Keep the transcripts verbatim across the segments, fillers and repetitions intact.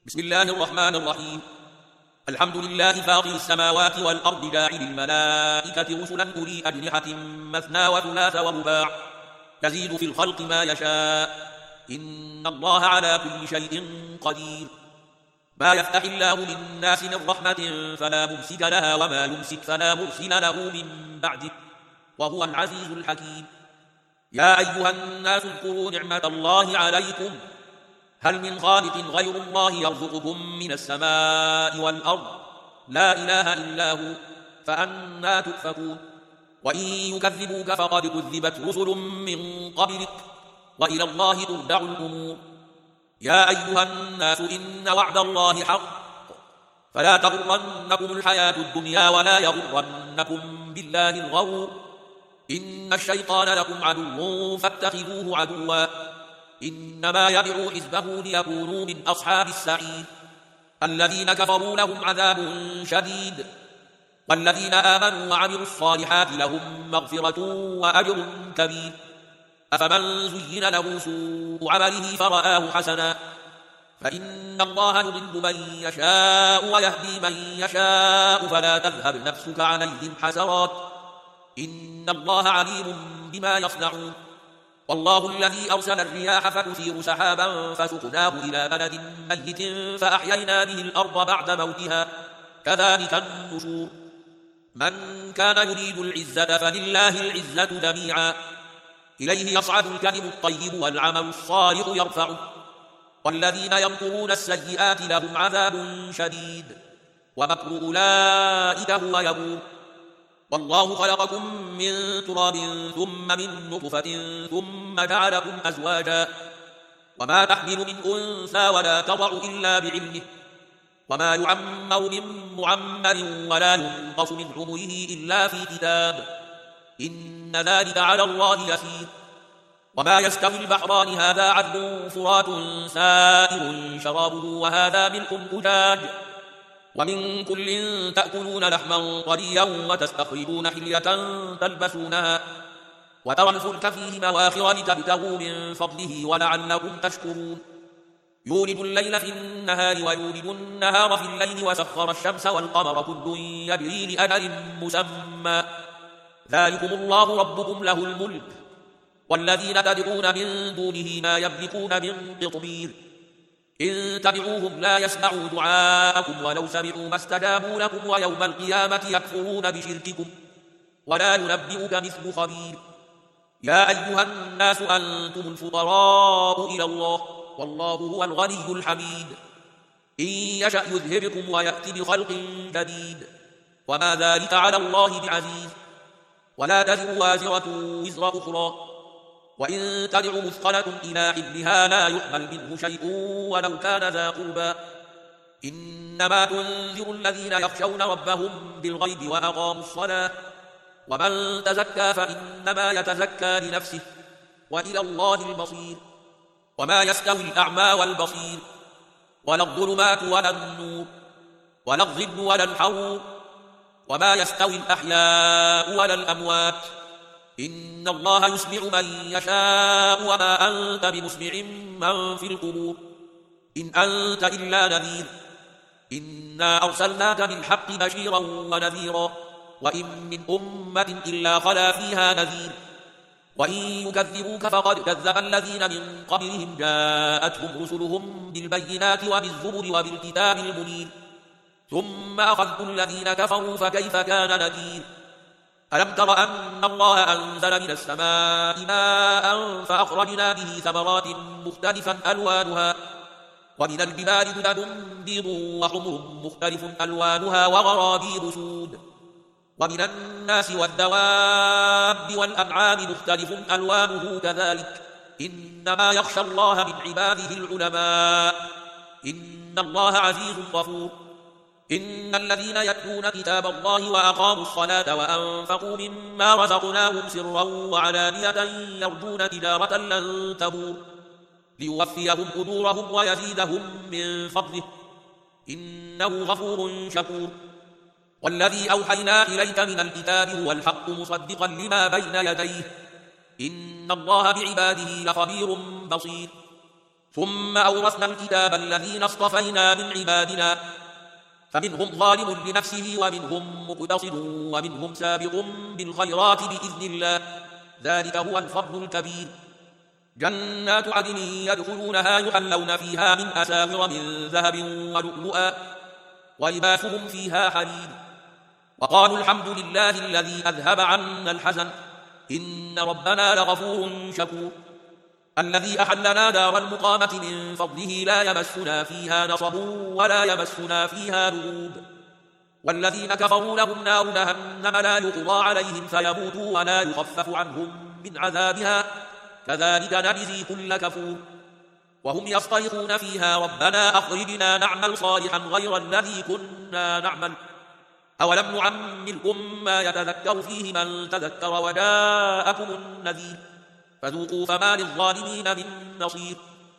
بسم الله الرحمن الرحيم. الحمد لله فاطر السماوات والأرض جاعل الملائكة رسلا أولي أجنحة مثنى وثلاث ورباع يزيد في الخلق ما يشاء إن الله على كل شيء قدير. ما يفتح الله للناس من رحمة فلا ممسك لها وما يمسك فلا مرسل له من بعده وهو العزيز الحكيم. يا أيها الناس اذكروا نعمة الله عليكم هل من خالق غير الله يرزقكم من السماء والأرض لا إله إلا هو فأنى تؤفكون. وإن يكذبوك فقد كذبت رسل من قبلك وإلى الله ترجع الأمور. يا أيها الناس إن وعد الله حق فلا تغرنكم الحياة الدنيا ولا يغرنكم بالله الغرور. إن الشيطان لكم عدو فاتخذوه عدوا إنما يدعو حزبه ليكونوا من أصحاب السعير. الذين كفروا لهم عذاب شديد والذين آمنوا وعملوا الصالحات لهم مغفرة وأجر كبير. أفمن زين له سوء عمله فرآه حسنا فإن الله يضل من يشاء ويهدي من يشاء فلا تذهب نفسك عليهم حسرات إن الله عليم بما يصنعون. والله الذي أرسل الرياح فتثير سحابا فسقناه إلى بلد ميت فأحيينا به الأرض بعد موتها كذلك النشور. من كان يريد العزة فلله العزة جميعا إليه يصعد الكلم الطيب والعمل الصالح يرفعه والذين يمكرون السيئات لهم عذاب شديد ومكر أولئك هو يبور. والله خلقكم من تراب ثم من نطفة ثم جعلكم أزواجا وما تحمل من أنثى ولا تضع إلا بعلمه وما يعمر من معمر ولا ينقص من عمره إلا في كتاب إن ذلك على الله يسير. وما يستوي البحران هذا عذب فرات سائر شرابه وهذا ملح أجاج ومن كل تأكلون لحما طريا وتستخرجون حلية تلبسونها وترى الفلك فيه مواخر لتبتغوا من فضله ولعلكم تشكرون. يولد الليل في النهار ويولد النهار في الليل وسخر الشمس والقمر كل يجري لأجل مسمى ذلكم الله ربكم له الملك والذين تدعون من دونه ما يملكون من قطمير إن تدعوهم لا يسمعوا دعاءكم ولو سمعوا ما استجابوا لكم ويوم القيامة يكفرون بشرككم ولا ينبئك مثل خبير. يا أيها الناس أنتم الفقراء إلى الله والله هو الغني الحميد. إن يشأ يذهبكم ويأتي بخلق جديد وما ذلك على الله بعزيز. ولا تزر وازرة وزر أخرى وإن تدع مثقلة إلى حملها لا يحمل منه شيء ولو كان ذا قربى إنما تنذر الذين يخشون ربهم بالغيب وأقاموا الصلاة ومن تزكى فإنما يتزكى لنفسه وإلى الله المصير. وما يستوي الأعمى والبصير ولا الظلمات ولا النور ولا الظل ولا الحرور وما يستوي الأحياء ولا الأموات إن الله يسمع من يشاء وما أنت بمسمع من في القبور إن أنت إلا نذير إنا أرسلناك بالحق بشيرا ونذيرا وإن من أمة إلا خلا فيها نذير. وإن يكذبوك فقد كذب الذين من قبلهم جاءتهم رسلهم بالبينات وبالزبر وبالكتاب المنير ثم أخذت الذين كفروا فكيف كان نكير. ألم تر أن الله أنزل من السماء ماء فأخرجنا به ثمرات مختلفا ألوانها ومن الجبال جدد بيض وحمر مختلف ألوانها وغرابيب سود ومن الناس والدواب والأنعام مختلف ألوانه كذلك إنما يخشى الله من عباده العلماء إن الله عزيز غفور. إن الذين يتلون كتاب الله وأقاموا الصلاة وأنفقوا مما رزقناهم سرا وعلانية يرجون تجارة لن تبور ليوفيهم أجورهم ويزيدهم من فضله إنه غفور شكور. والذي أوحينا إليك من الكتاب هو الحق مصدقا لما بين يديه إن الله بعباده لخبير بصير. ثم أورثنا الكتاب الذين اصطفينا من عبادنا فمنهم ظالم لنفسه ومنهم مقتصد ومنهم سابق بالخيرات بإذن الله، ذلك هو الفضل الكبير. جنات عدن يدخلونها يحلون فيها من أساور من ذهب ولؤلؤا ولباسهم فيها حرير. وقالوا الحمد لله الذي أذهب عنا الحزن إن ربنا لغفور شكور. الذي أحلنا دار المقامة من فضله لا يمسنا فيها نصب ولا يمسنا فيها لغوب. والذين كفروا لهم نار جهنم لا يقضى عليهم فيموتوا ولا يخفف عنهم من عذابها كذلك نجزي كل كفور. وهم يصطرخون فيها ربنا أخرجنا نعمل صالحا غير الذي كنا نعمل أولم نعمركم ما يتذكر فيه من تذكر وجاءكم النذير فذوقوا فما للظالمين من نصير.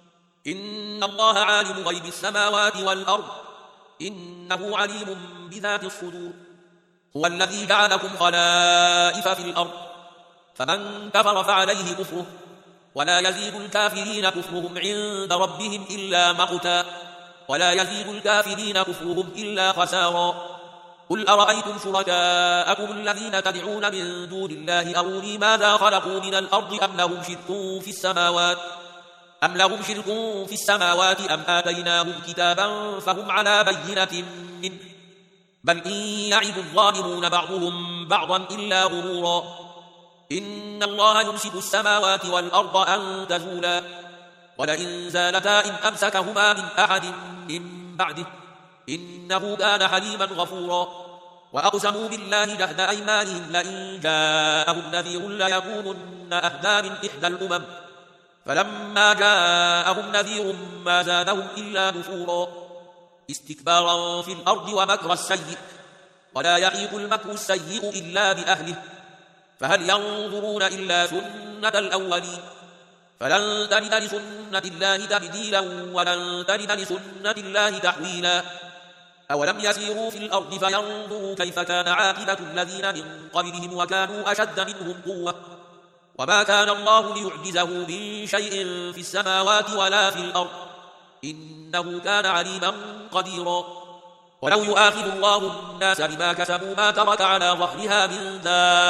إن الله عالم غيب السماوات والأرض إنه عليم بذات الصدور. هو الذي جعلكم خلائف في الأرض فمن كفر فعليه كفره ولا يزيد الكافرين كفرهم عند ربهم إلا مقتا ولا يزيد الكافرين كفرهم إلا خسارا. قل أرأيتم شركاءكم الذين تدعون من دون الله أروني ماذا خلقوا من الأرض أم لهم شرك في السماوات أم لهم شرك في السماوات أم آتيناهم كتابا فهم على بينة منه بل إن يعد الظالمون بعضهم بعضا إلا غرورا. إن الله يمسك السماوات والأرض أن تزولا ولئن زالتا إن أمسكهما من أحد من بعده إنه كان حليما غفورا. وأقسموا بالله جهد أيمانهم لئن جاءهم نذير ليكونن أهدى من إحدى الأمم فلما جاءهم نذير ما زادهم إلا نفورا استكبارا في الأرض ومكر السيء ولا يحيق المكر السيء إلا بأهله فهل ينظرون إلا سنة الأولين فلن تجد لسنة الله تبديلا ولن تجد لسنة الله تحويلا. أولم يسيروا في الأرض فينظروا كيف كان عاقبة الذين من قبلهم وكانوا أشد منهم قوة وما كان الله ليعجزه من شيء في السماوات ولا في الأرض إنه كان عليما قديرا. ولو يؤاخذ الله الناس بما كسبوا ما ترك على ظهرها من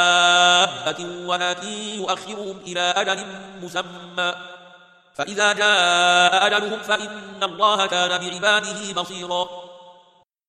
دابة ولكن يؤخرهم إلى أجل مسمى فإذا جاء أجلهم فإن الله كان بعباده بصيرا.